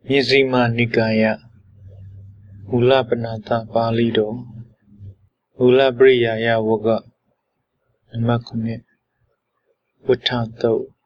Mizima Nikaya Mula Panata Palido Mula Briyaya Waga Makune Watanto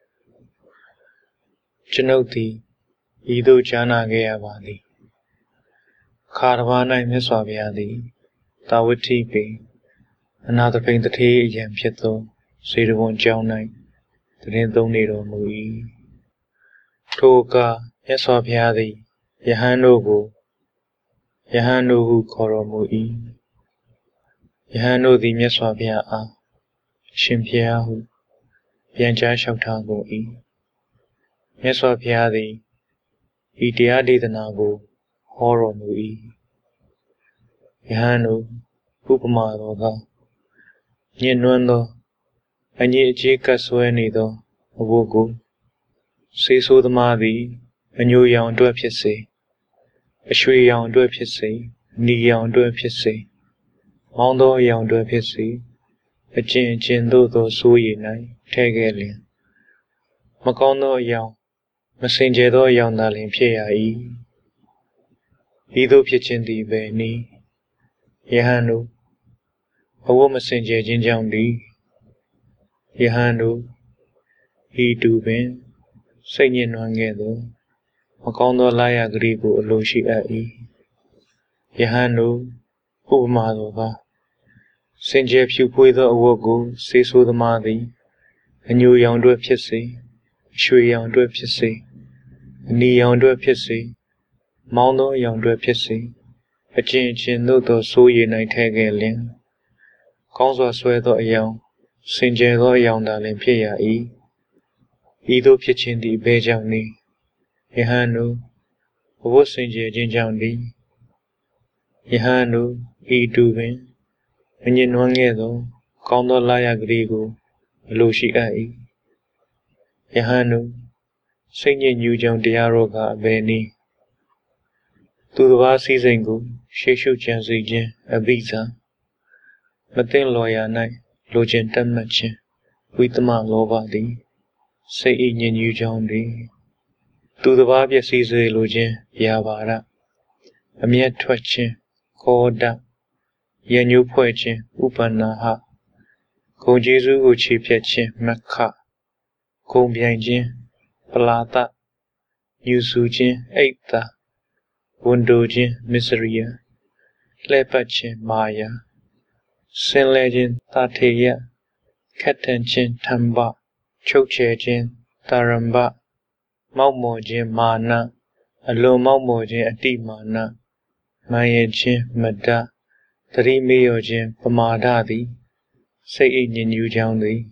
Janoti Ido Jana Gayavadi Caravana Miswaviadi Tawati Be Another paint the tea yam pieto Sidavon Jaunai the Nindonido Mui Toka Yaswaviadi Yahanogo Yahano who Koromui Yahano the Meswavia Shimpia who Bianja Shautango E Meswavia the Idiadi the Nago Horomui Yahano Upamaroga Yenuando Anye Jika Suenido Wogo Sisu the Madi a new young dwepse a shui young dwepse Ni young dwepse Mondo young dwepse a chin do sui nai Tegelin Macondo young Messenger young darling Pia Ido Piachin di Beni Yahano a woman messenger Jinjang di Yahano He do ben Singing Wangedo Macondo Laya Grigo Loshi Yahano Upamadova Sinjep Pupuida Awogo Sisu the Madi a new young dwepse Shui young dwepse Ni young dwepse Mondo young dwepse a chin do sui nai Tegelin Conso Suedo young Sinjero young darling Pia Ido Piachin di Bejang ni Yahano Wo Sinje Jinjang di Yahano Idu ben Anye Nwangedo Kondo Laya Grigo Loshi Yahano Singing Yujang Diaroga Beni Tudva Sizengu Shishu Janzijin Abiza Matin Loya Nai Lojen Tamachin Witama Lovadi Say Yin Yujang di Tudva Size Lojen Yavara Amia Twachin Koda Yanyu Poichin Upanaha Ko Jesu Uchi Piachin Makha Ko Bianjin Plata Yusujin Eita Wundojin Miseria Lepachin Maya Sin Legend Tateya Katanchin Tamba Chokchejin Taramba Maumojin Mana Alo Maumojin Atimana Mayajin Mada Tari Meyojin Pamadadi Say Yin Yujang di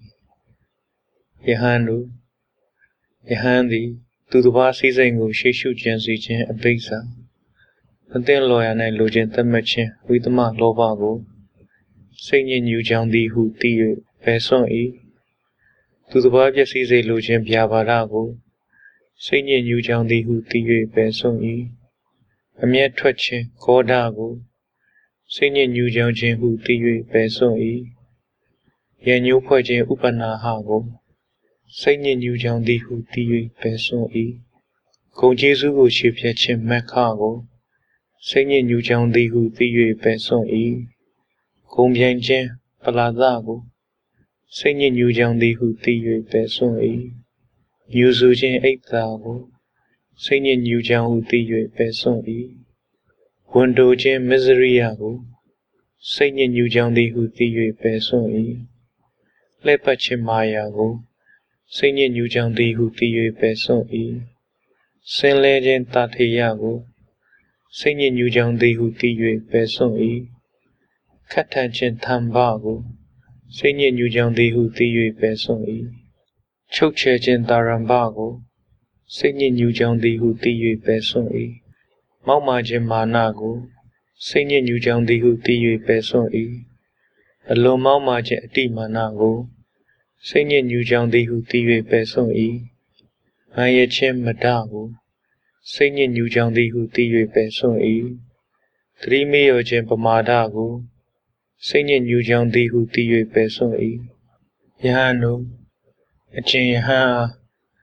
Yahano Yahandi Tudva Sizengo Shishu Janzijin Abiza Matin Loya Nai Lojen Tamachin Witama Lovago Say Yin Yujang di Hu Ti Peson Tudva Size Lojen Biavarago Say Yin Yujang di Hu Ti Peson Amia Twachin Kodago Say Yin Yujang Jin Hu Ti Peson Yanyu Poichin Upanahago Say Yin Yujang di Hu Ti Peson Ko Jesu Uchi Piachin Makhago Say Yin Yujang di Hu Ti Peson Ko Bianjin Paladago Say Yin Yujang di Hu Ti Peson Yusujin Eitago Say Yin Yujang Hu Ti Peson Wundojin Miseriago Say Yin Yujang di Hu Ti Peson Lepachin Mayago Say Yin Yujang di Hu Ti Peson Sin Legend Tateyago Say Yin Yujang di Hu Ti Peson Katanchin Tambago Say Yin Yujang di Hu Ti Peson Chokchejin Tarambago Say Yin Yujang di Hu Ti Peson Maumajin Manago Say Yin Yujang di Hu Ti Peson Alo Maumajin Atimanago Say Yin Yujang di Hu Ti Peson Mayachin Madago Say Yin Yujang di Hu Ti Peson Three Meyojin Pamadago Say Yin Yujang di Hu Ti Peson Yahano Achin Yaha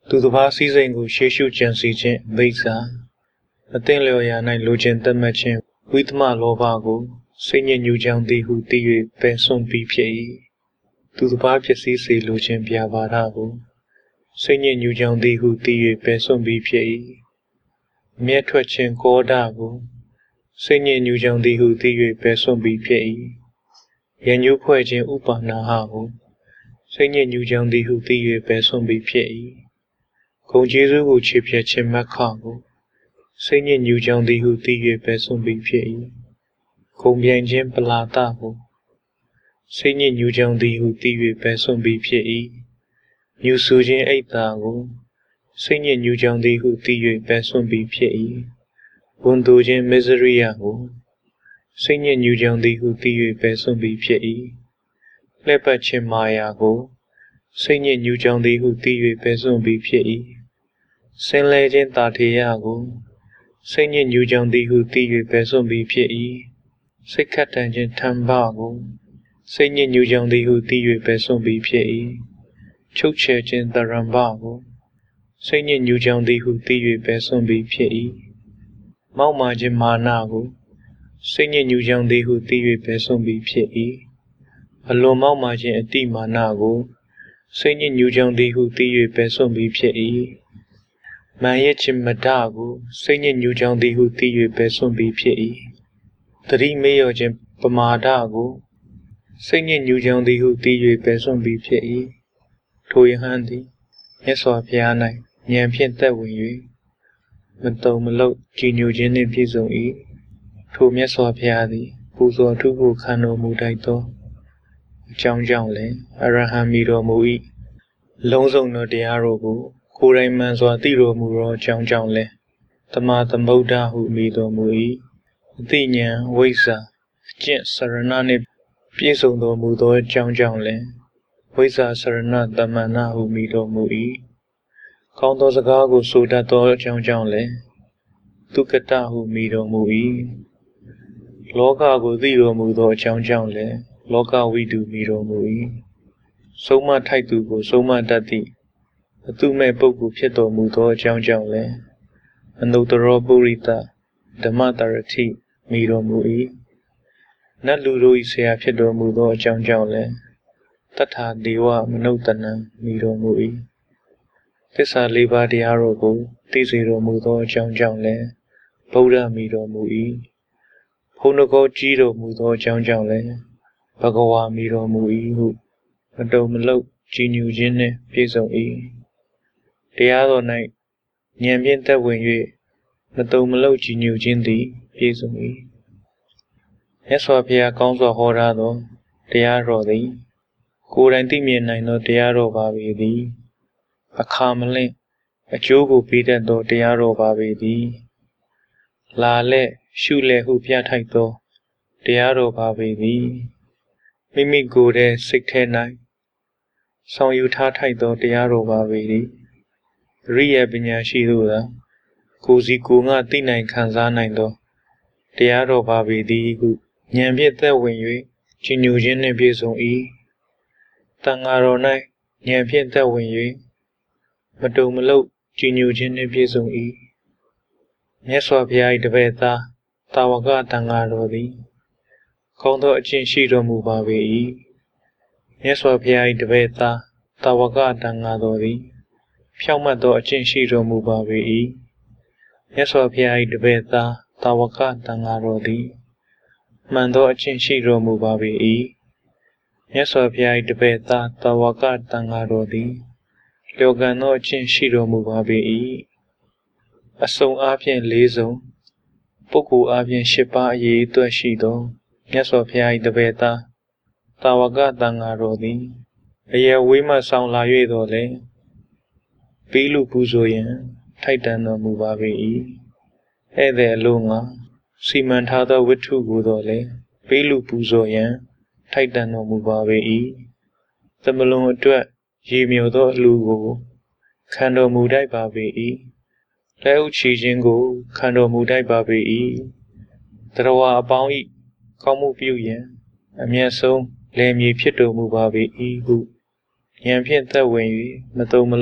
သူတစ်ပါးစည်းစိမ်ကိုရှေးရှုကြံစီခြင်းအဘိဓါအသင့်လျော်ရာ၌လိုချင်သတ်မှတ်ခြင်းဝိသမလောဘကိုစိတ်ညစ်ညူကြောင်းသည်ဟုသိ၍ပယ်စွန့်ပြီးဖြစ်၏သူတစ်ပါးဖြစ်စည်းစေလိုခြင်းပြပါဒကိုစိတ်ညစ်ညူကြောင်းသည်ဟုသိ၍ပယ်စွန့်ပြီးဖြစ်၏အမျက်ထွက်ခြင်းကောဒကိုစိတ်ညစ်ညူကြောင်းသည်ဟုသိ၍ပယ်စွန့်ပြီးဖြစ်၏ရန်ညှိုးဖွဲ့ခြင်းဥပါနာဟကိုစိတ်ညစ်ညူကြောင်းသည်ဟုသိ၍ပယ်စွန့်ပြီးဖြစ်၏ဂုဏ်ကျေးဇူးကိုခြေဖြတ်ခြင်းမက္ခကိုစိတ်ညစ်ညူကြောင်းသည်ဟုသိ၍ပယ်စွန့်ပြီးဖြစ်၏ဂုဏ်ပြိုင်ခြင်းပလာတကိုစိတ်ညစ်ညူကြောင်းသည်ဟုသိ၍ပယ်စွန့်ပြီးဖြစ်၏မြူဆူခြင်းအိတ်တာကိုစိတ်ညစ်ညူကြောင်းသည်ဟုသိ၍ပယ်စွန့်ပြီးဖြစ်၏ဝန်တိုခြင်းမစ္စရိယကိုစိတ်ညစ်ညူကြောင်းသည်ဟုသိ၍ပယ်စွန့်ပြီးဖြစ်၏လှည့်ပတ်ခြင်းမာယာကိုစိတ်ညစ်ညူကြောင်းသည်ဟုသိ၍ပယ်စွန့်ပြီးဖြစ်၏ဆင်းလဲခြင်းတာထေယကိုစိတ်ညစ်ညူကြောင်းသည်ဟုသိ၍ပယ်စွန့်ပြီးဖြစ်၏စိတ်ခတ်တန်ခြင်းထံဘကိုစိတ်ညစ်ညူကြောင်းသည်ဟုသိ၍ပယ်စွန့်ပြီးဖြစ်၏ချုပ်ချယ်ခြင်းတရံဘကိုစိတ်ညစ်ညူကြောင်းသည်ဟုသိ၍ပယ်စွန့်ပြီးဖြစ်၏မောက်မာခြင်းမာနကိုစိတ်ညစ်ညူကြောင်းသည်ဟုသိ၍ပယ်စွန့်ပြီးဖြစ်၏အလွန်မောက်မာခြင်းအတိမာနကိုစိတ်ညစ်ညူကြောင်းသည်ဟုသိ၍ပယ်စွန့်ပြီးဖြစ်၏မာယခြင်းမဒကိုစိတ်ညစ်ညူကြောင်းသည်ဟုသိ၍ပယ်စွန့်ပြီးဖြစ်၏သတိမေ့လျော့ခြင်းပမာဒကိုစိတ်ညစ်ညူကြောင်းသည်ဟုသိ၍ပယ်စွန့်ပြီးဖြစ်၏ထိုယဟန်သည်မြတ်စွာဘုရား၌ဉာဏ်ဖြင့်သက်ဝင်၍မတုံမလုကြည်ညိုခြင်းနှင့်ပြည့်စုံ၏ထိုမြတ်စွာဘုရားသည်ပူဇော်ထုကိုခံတော်မူတိုက်သောအကြောင်းကြောင့်လည်းအရဟံမီတော်မူ၏လုံးစုံသောတရားတော်ကိုကိုယ်တိုင်မှန်စွာသိတော်မူသောအကြောင်းကြောင့်လည်းတမန်သမုဒ္ဒဟုမီတော်မူ၏အသိဉာဏ်ဝိဇ္ဇာအကျင့်စရဏနှင့်ပြည့်စုံတော်မူသောအကြောင်းကြောင့်လည်းဝိဇ္ဇာစရဏတမန္နဟုမီတော်မူ၏ကောင်းသောစကားကိုဆိုတတ်သောအကြောင်းကြောင့်လည်းသုကတဟုမီတော်မူ၏လောကကိုသိတော်မူသောအကြောင်းကြောင့်လည်းလောကဝိတုမီတော်မူ၏ဆုံးမထိုက်သူကိုဆုံးမတတ်သည့်အတုမဲ့ပုဂ္ဂိုလ်ဖြစ်တော်မူသောအကြောင်းကြောင့်လည်းအနုတ္တရောပုရိသဓမ္မတရတိမီတော်မူ၏နတ်လူတို့၏ဆရာဖြစ်တော်မူသောအကြောင်းကြောင့်လည်းတထာဒေဝမနုဿနံမီတော်မူ၏သစ္စာလေးပါးတရားတော်ကိုသိစေတော်မူသောအကြောင်းကြောင့်လည်းဗုဒ္ဓမီတော်မူ၏ဘုန်းတော်ကိုကြီးတော်မူသောအကြောင်းကြောင့်လည်းဘဂဝါမီတော်မူ၏ဟုမတုံမလုကြည်ညိုခြင်းနှင့်ပြည့်စုံ၏တရားတော်၌ဉာဏ်ဖြင့်သက်ဝင်၍မတုံမလုကြည်ညိုခြင်းသည်ပြည့်စုံ၏မြတ်စွာဘုရားကောင်းစွာဟောထားသောတရားတော်သည်ကိုယ်တိုင်သိမြင်နိုင်သောတရားတော်ပါပေသည်အခါမလင့်အကျိုးကိုပေးတတ်သောတရားတော်ပါပေသည်လာလက်ရှုလက်ဟုပြထိုက်သောတရားတော်ပါပေသည်မိမိကိုယ်တည်းစိတ်ထဲ၌ဆောင်ယူထားထိုက်သောတရားတော်ပါပေသည်အရိယပညာရှိတို့သာကိုယ်စီကိုယ်ငါသိနိုင်ခံစားနိုင်သောတရားတော်ပါပေသည်ဟုဉာဏ်ဖြင့်သက်ဝင်၍ကြည်ညိုခြင်းနှင့်ပြည့်စုံ၏တန်ဃာတော်၌ဉာဏ်ဖြင့်သက်ဝင်၍မတုံမလုကြည်ညိုခြင်းနှင့်ပြည့်စုံ၏မြတ်စွာဘုရား၏တပည့်သားတာဝကတန်ဃာတော်သည်ကောင်းသောအကျင့်ရှိတော်မူပါပေ၏မြတ်စွာဘုရား၏တပည့်သားတာဝကတန်ဃာတော်သည်ဖြောင့်မတ်သောအကျင့်ရှိတော်မူပါပေ၏မြတ်စွာဘုရား၏တပည့်သားတာဝကတန်ဃာတော်သည်မှန်သောအကျင့်ရှိတော်မူပါပေ၏မြတ်စွာဘုရား၏တပည့်သားတာဝကတန်ဃာတော်သည်လျော်ကန်သောအကျင့်ရှိတော်မူပါပေ၏အစုံအားဖြင့်၄စုံပုဂ္ဂိုလ်အားဖြင့်၈ပါးအရေးအတွက်ရှိသောမြတ်စွာဘုရား၏တပည့်သားတာဝကတန်ဃာတော်သည်အရေဝေးမှဆောင်လာ၍တော်လည်းပြီးလူပူဇော်ရန်ထိုက်တန်တော်မူပါပေ၏ဧည့်သည်အလို့ငါစီမံထားသောဝတ္ထုကိုတော်လည်းပြီးလူပူဇော်ရန်ထိုက်တန်တော်မူပါပေ၏သမလွန်အတွက်ရေမြော်သောအလှကိုခံတော်မူတတ်ပါပေ၏လက်ဥချီခြင်းကိုခံတော်မူတတ်ပါပေ၏တရဝအပေါင်း၏ကောင်းမှုပြုရန်အမျက်ဆုံးလယ်မြေဖြစ်တော်မူပါပေ၏ဟုဉာဏ်ဖြင့်သက်ဝင်၍မတုံမလု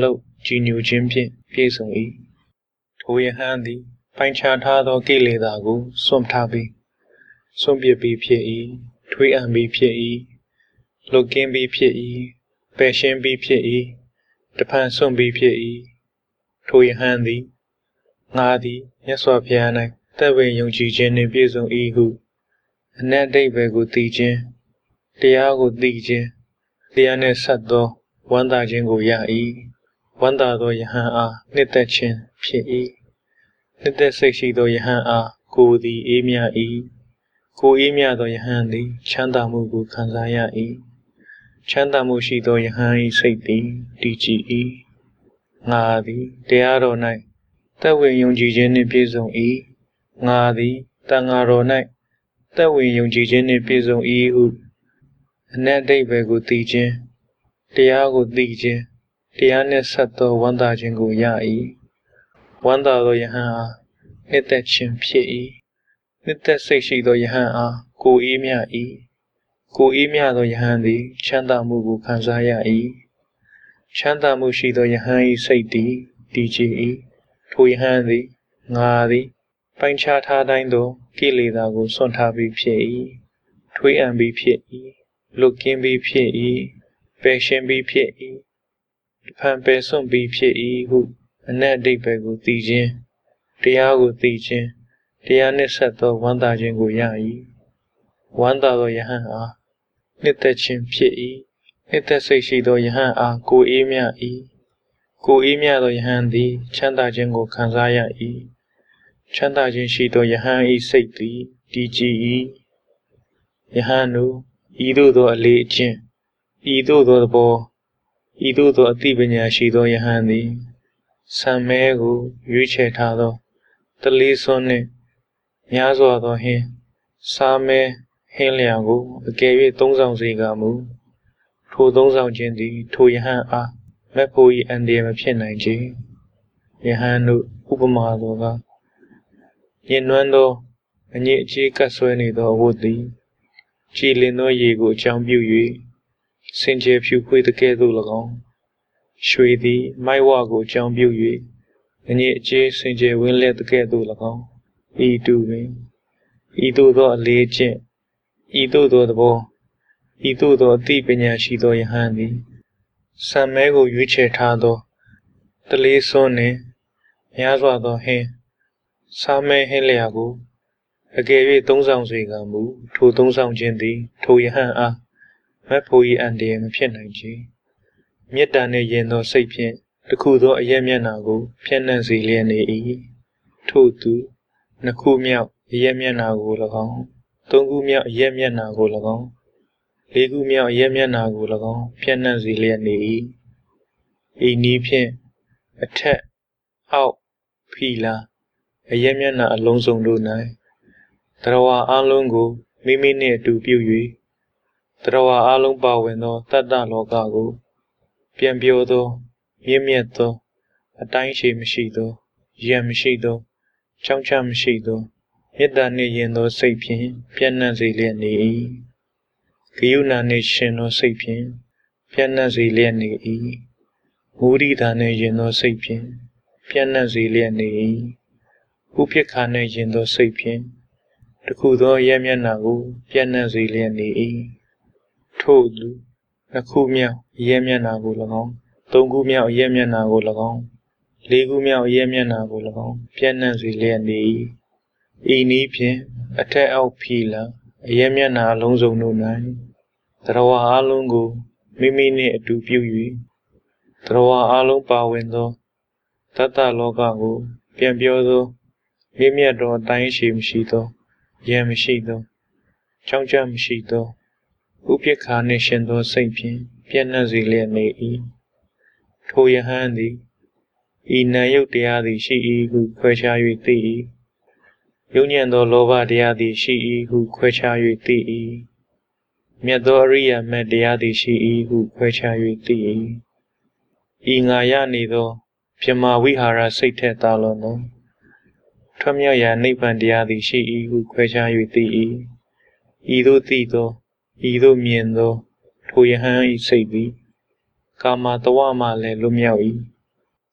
ကြည်ညိုခြင်းဖြင့်ပြည့်စုံ၏ထိုယဟန်သည်ပိုင်းခြားထားသောကိလေသာကိုစွန့်ထားပြီးစွန့်ပစ်ပြီးဖြစ်၏ထွေးအံ့ပြီးဖြစ်၏လွတ်ကင်းပြီးဖြစ်၏ပယ်ရှင်းပြီးဖြစ်၏တဖန်စွန့်ပြီးဖြစ်၏ထိုယဟန်သည်ငါသည်မြတ်စွာဘုရား၌သက်ဝင်ယုံကြည်ခြင်းနှင့်ပြည့်စုံ၏ဟုအနက်အဓိပ္ပာယ်ကိုသိခြင်းတရားကိုသိခြင်းတရားနှင့်ဆက်သောဝမ်းသာခြင်းကိုရ၏ဝမ်းသာသောယဟန်အားနှစ်သက်ခြင်းဖြစ်၏နှစ်သက်စိတ်ရှိသောယဟန်အားကိုယ်သည်အေးမြ၏ကိုယ်အေးမြသောယဟန်သည်ချမ်းသာမှုကိုခံစားရ၏ချမ်းသာမှုရှိသောယဟန်၏စိတ်သည်တည်ကြည်၏ငါသည်တရားတော်၌သက်ဝင်ယုံကြည်ခြင်းနှင့်ပြည့်စုံ၏ငါသည်တန်ဃာတော်၌သက်ဝင်ယုံကြည်ခြင်းနှင့်ပြည့်စုံ၏ဟုအနက်အဓိပ္ပာယ်ကိုသိခြင်းတရားကိုသိခြင်းတရားနှင့်ဆက်သောဝမ်းသာခြင်းကိုရ၏ဝမ်းသာသောယဟန်အားနှစ်သက်ခြင်းဖြစ်၏နှစ်သက်စိတ်ရှိသောယဟန်အားကိုယ်အေးမြ၏ကိုယ်အေးမြသောယဟန်သည်ချမ်းသာမှုကိုခံစားရ၏ချမ်းသာမှုရှိသောယဟန်၏စိတ်သည်တည်ကြည်၏ထိုယဟန်သည်ငါသည်ပိုင်းခြားထားတိုင်းသောကိလေသာကိုစွန့်ထားပြီးဖြစ်၏ထွေးအံ့ပြီးဖြစ်၏လွတ်ကင်းပြီးဖြစ်၏ပယ်ရှင်းပြီးဖြစ်၏တဖန်ပယ်စွန့်ပြီးဖြစ်၏ဟုအနက်အဓိပ္ပာယ်ကိုသိခြင်းတရားကိုသိခြင်းတရားနှင့်ဆက်သောဝမ်းသာခြင်းကိုရ၏ဝမ်းသာသောယဟန်အားနှစ်သက်ခြင်းဖြစ်၏နှစ်သက်စိတ်ရှိသောယဟန်အားကိုယ်အေးမြ၏ကိုယ်အေးမြသောယဟန်သည်ချမ်းသာခြင်းကိုခံစားရ၏ချမ်းသာခြင်းရှိသောယဟန်၏စိတ်သည်တည်ကြည်၏ယဟန်တို့ဤသို့သောအလေးအကျင့်ဤသို့သောသဘောဤသို့သောအသိပညာရှိသောယဟန်သည်ဆံမဲကိုရွေးချယ်ထားသောတလေးစွန်းနှင့်များစွာသောဟင်းစားမဲဟင်းလျာကိုအကယ်၍သုံးဆောင်စေကမူထိုသုံးဆောင်ခြင်းသည်ထိုယဟန်အားမက်ဖို့၏အန္တရာယ်မဖြစ်နိုင်ချေယဟန်တို့ဥပမာသောကညင်နွမ်းသောအညစ်အကြေးကပ်ဆွဲနေသောအဝတ်သည်ကြည်လင်သောရေကိုအကြောင်းပြု၍စင်ကြယ်ဖြူဖွေးသကဲ့သို့၎င်းရွှေသည်မိုက်ဝကိုအကြောင်းပြု၍အညစ်အကြေးစင်ကြယ်ဝင်းလဲသကဲ့သို့၎င်းဤတူပင်ဤသို့သောအလေးကျင့်ဤသို့သောသဘောဤသို့သောအသိပညာရှိသောယဟန်သည်ဆံမဲကိုရွေးချယ်ထားသောတလေးစွန်းနှင့်များစွာသောဟင်းစားမဲဟင်းလျာကိုအကယ်၍သုံးဆောင်စေကမူထိုသုံးဆောင်ခြင်းသည်ထိုယဟန်အားမက်ဖို့၏အန္တရာယ်မဖြစ်နိုင်ချေမေတ္တာနှင့်ယဉ်သောစိတ်ဖြင့်တခုသောအရက်မျက်နှာကိုဖြန့်နှံ့စေလျက်နေ၏ထို့သူနှစ်ခုမြောက်အရက်မျက်နှာကို၎င်းသုံးခုမြောက်အရက်မျက်နှာကို၎င်းလေးခုမြောက်အရက်မျက်နှာကို၎င်းဖြန့်နှံ့စေလျက်နေ၏ဤနည်းဖြင့်အထက်အောက်ဖီလာအရက်မျက်နှာအလုံးစုံတို့၌တရဝါအလုံးကိုမိမိနှင့်အတူပြု၍တရဝါအလုံးပါဝင်သောတတ္တလောကကိုပြန်ပြောသောမြင့်မြတ်သောအတိုင်းရှိမရှိသောရံမရှိသောချောင်းချမရှိသောမေတ္တာနှင့်ယဉ်သောစိတ်ဖြင့်ပြန့်နှံ့စေလျက်နေ၏ဂယုဏနှင့်ရှင်သောစိတ်ဖြင့်ပြန့်နှံ့စေလျက်နေ၏မုဒိတာနှင့်ယဉ်သောစိတ်ဖြင့်ပြန့်နှံ့စေလျက်နေ၏ဥပိ္ပခာနှင့်ယဉ်သောစိတ်ဖြင့်တခုသောရဲမျက်နှာကိုပြန့်နှံ့စေလျက်နေ၏ထို့သူနှစ်ခုမြောက်ရဲမျက်နှာကို၎င်းသုံးခုမြောက်ရဲမျက်နှာကို၎င်းလေးခုမြောက်ရဲမျက်နှာကို၎င်းပြန့်နှံ့စေလျက်နေ၏ဤနည်းဖြင့်အထက်အောက်ဖီလာအရဲမျက်နှာအလုံးစုံတို့၌တရဝါအလုံးကိုမိမိနှင့်အတူပြု၍တရဝါအလုံးပါဝင်သောတတ္တလောကကိုပြန်ပြောသောမြင့်မြတ်သောအတိုင်းရှိမရှိသောရံမရှိသောချောင်းချမရှိသောဥပိ္ပခာနှင့်ရှင်သောစိတ်ဖြင့်ပြန့်နှံ့စေလျက်နေ၏ထိုယဟန်သည်ဤနာယုတ်တရားသည်ရှိ၏ဟုခွဲခြား၍သိ၏ယုံညံ့သောလောဘတရားသည်ရှိ၏ဟုခွဲခြား၍သိ၏မြတ်သောအရိယာမက်တရားသည်ရှိ၏ဟုခွဲခြား၍သိ၏ဤငါရနေသောပြမဝိဟာရစိတ်ထက်သာလွန်သောထွတ်မြောက်ရာနိဗ္ဗာန်တရားသည်ရှိ၏ဟုခွဲခြား၍သိ၏ဤသို့သိသောဤသို့မြင်သောထိုယဟန်၏စိတ်သည်ကာမတဝမှလည်းလွတ်မြောက်၏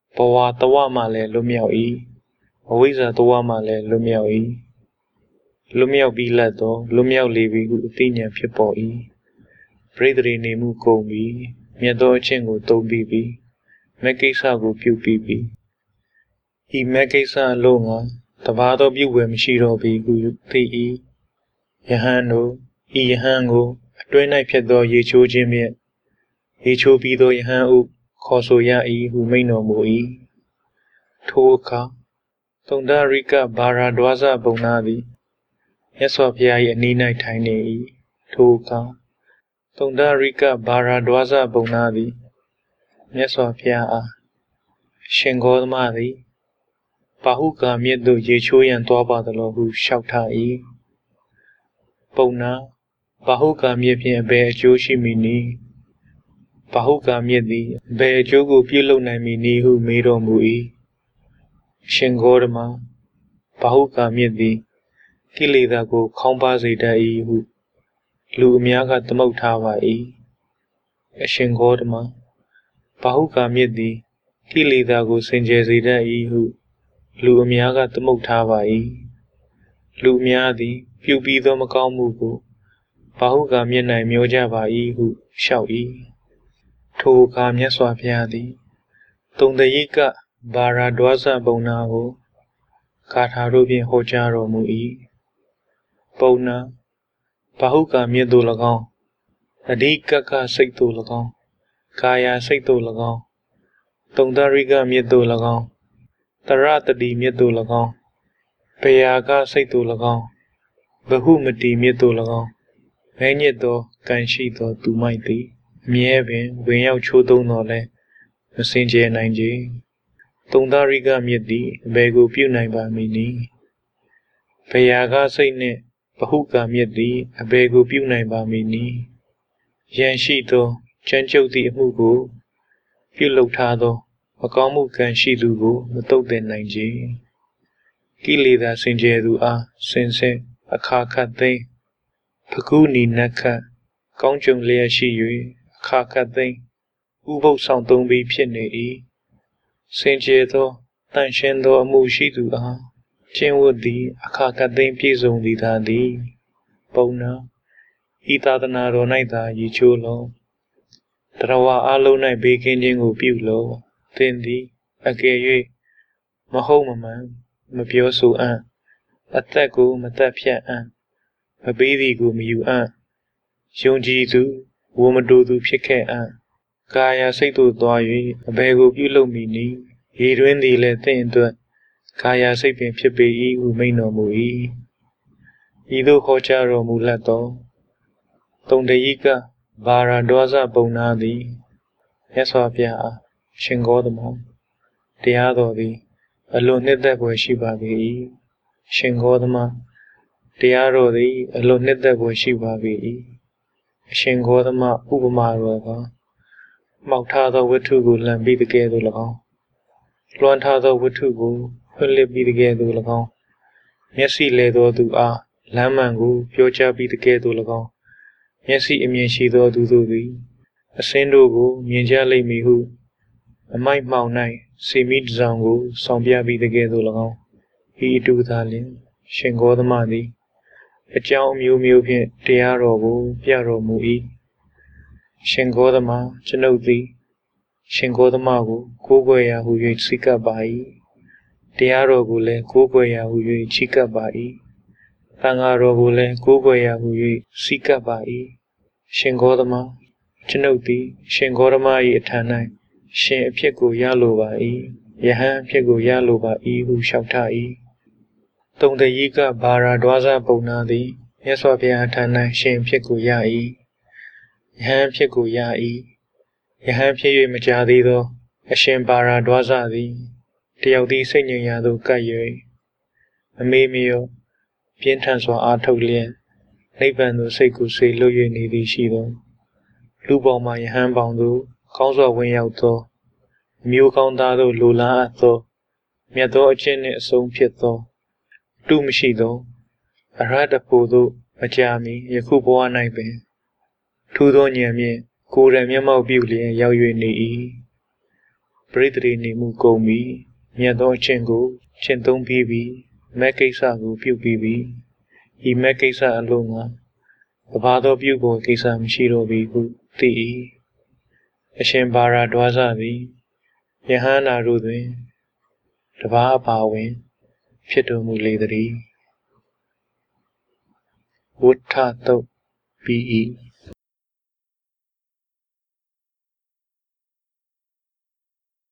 Bawa tawa male lumiao e, Awiza tawa male lumiao e, Lumiao be lato, Lumiao levi hu Athenian people e, Brethren nemu kombi, Miado chengo tobibi, Mekisa go pupibi. He Mekisa longa, Tabado buwe mshiro be hu ti Yahano, Yahango, Atwena Piado Yecho Jimmy, Yecho Bido Yahan Koso ya hu maino mo Toka, Tonda Rika Bara Dwaza Bonadi, Yaswapia Nina Tiny Toka, Tonda Rika Bara Dwaza Bonadi, Yaswapia Shengol Madi, Pahuka Miedo Yecho and Toba the Lo who shouta Bona, Pahuka Miepia Bear Joshi Mini, Pahuka Miedi, Bear Jogo Pilo Namini who made on Mui, Shengorma, Pahuka Miedi, Kilida go Compazita e who Lumiaga the Motava e, Shengorma, Pahuka Miedi, Kilida go Sinjazida e who Lumiaga the Motava e, Lumiadi, Pupido Macamugo, Pahuka Miena Miojava e who shout e. Toka Miaswapiadi, Tondayika Bara Dwaza Bonago, Katarubi Hojaro Mui, Bona, Pahuka Miedo Lagon, Adika Saito Lagon, Kaya Saito Lagon, Tondariga Miedo Lagon, Taratadi Miedo Lagon, Payaga Saito Lagon, Bahumati Miedo Lagon, Manyedo Kanshito Tumaiti, Mievin, Winyao Chodo Nole, Messenger 9G. Tondariga Miedi, Bego Punaiba Mini. Payaga Saint Pahuka Miedi, a Bego Punaiba Mini. Yanshito, Chanchoti Mugo, Pulotado, Makamu Kanshidugo, the Toten 9G. Kilida Sinjedu A, Sense, Akakate, Pakuni Naka, Conjung Lea Shi, Akakate, Ubo Santombi Piene. Sinjedo, Tanshendo Amushidu A, Chenwoodi, Akakatin Pizon Didadi, Bona, Itadanaro Naida Yicholo, Trawa Alona Baking Jingo Pulo, Tindi, Agaye, Mahomaman, Mapioso An, Atago Matapia An, Mabidigo Miu An, Shonjizu, Womadodu Pike An. Kaya Saito Doi, a bego pulo mini, he duendi le tento, Kaya Sapien Pipe, who may no mui. Ido Hocharo Mulato, Tondeika, Bara Doza Bonadi, Yaswapia, Shingodamo, Diadodi, alone that boy Shibabi, Shingodama, Diarodi, alone that boy Shibabi, Shingodama Ubamaro. Moutado Watugu Lambi the Gadu Lagon. Luantado Watugu, Hulip be the Gadu Lagon. Messi Ledo do A, Lamangu, Piocha be the Gadu Lagon. Messi Emieshido do the Ascendogo, Mienjale Mihu. A might mount night, see meet Zango, Sombia be the Gadu Lagon. He do Thalin, Shingo the Madi. A Chow Mew Mew Tiarogo, Piaro Mui. Shingodama, Chanoti, Shingodamago, Kogoya who you Sika Bai, Tiarogule, Kogoya who you Chika Bai, Tangarogule, Kogoya who you Sika Bai, Shingodama, Chanoti, Shingodama Etanai, Shin Piego Yalo Bai, Yahan Piego Yalo Bai who shoutai. Tonda Yika Bara Dwaza Bonadi, Yaswapia Tanai, Shin Piego Yai. Yahan Piego Yai, Yahan Pie Majadido, a Shembara Dwazadi, Tiaudi Senyado Kaye, a Mimio, Pientanswa Artolian, Nabando Seku Se Loyeni di Shido, Luboma Yahan Bando, Conso Winyauto, Mu Condado Lula Ato, Miado Gene Son Pieto, Dumishido, Arada Podo, Majami, Yakuboa Naibe. Tudo Nyamie, Kura Miamau Beauty, Yao Yuni. ပရိသေနေမှုကုန်ပြီမြတ်သောအကျင့်ကိုကျင့်သုံးပြီးပြီမက်ကိစ္စကိုပြုပြီးပြီဤမက်ကိစ္စအလုံးကဘာသောပြုဖို့ကိစ္စမရှိတော့ပြီဟုသိ၏အရှင်ဘာရာဒွါစသည်ယဟန္တာတို့တွင်တပါးအပါဝင်ဖြစ်တော်မူလေသည်ဝဋ္ဌတုတ်ပြီး၏